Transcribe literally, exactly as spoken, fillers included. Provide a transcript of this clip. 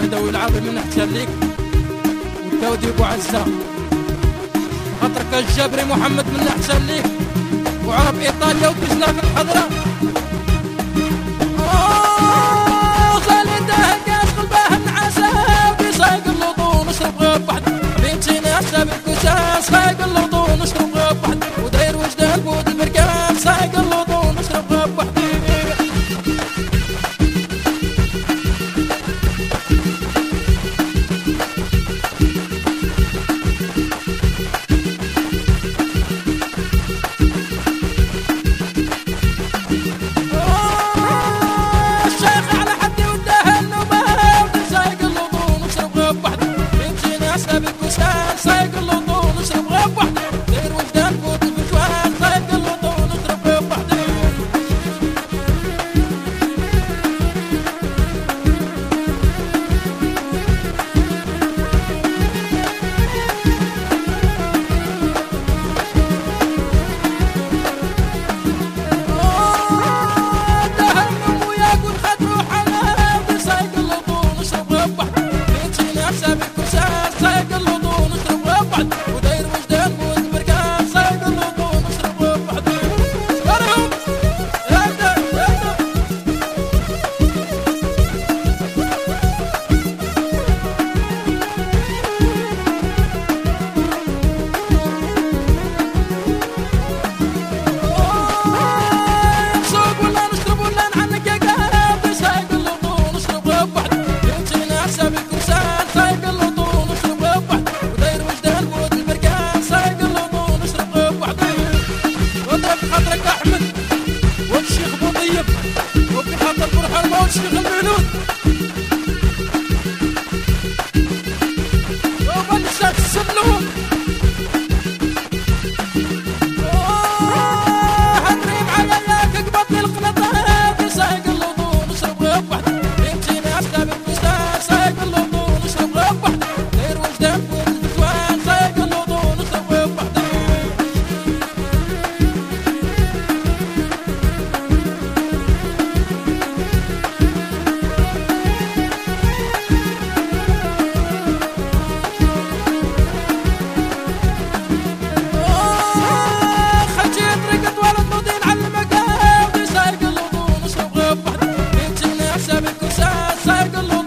ودوي العظيم من احسن ليك والتودي ابو عزة خاطرك الجبري محمد من احسن ليك وعرب ايطاليا وكزنا في الحضره خليته كاس قلبه النعاسه وبيساق اللوطو نشرب غير وحد بنتي ناسه بالكساس ساق اللوطو نشرب غير وحد وداير وجدان بود البركان ساق اللوطو نشرب غير وحد شيخ المولود وبلشت السلوم هنريم علياك قبضني القنطات سايق اللوطو نشرب غير وحدي بنتي ناسنا بالفستان سايق اللوطو نشرب غير وحدي غير وجدان فوق الفتوان سايق اللوطو نشرب غير وحدي سايق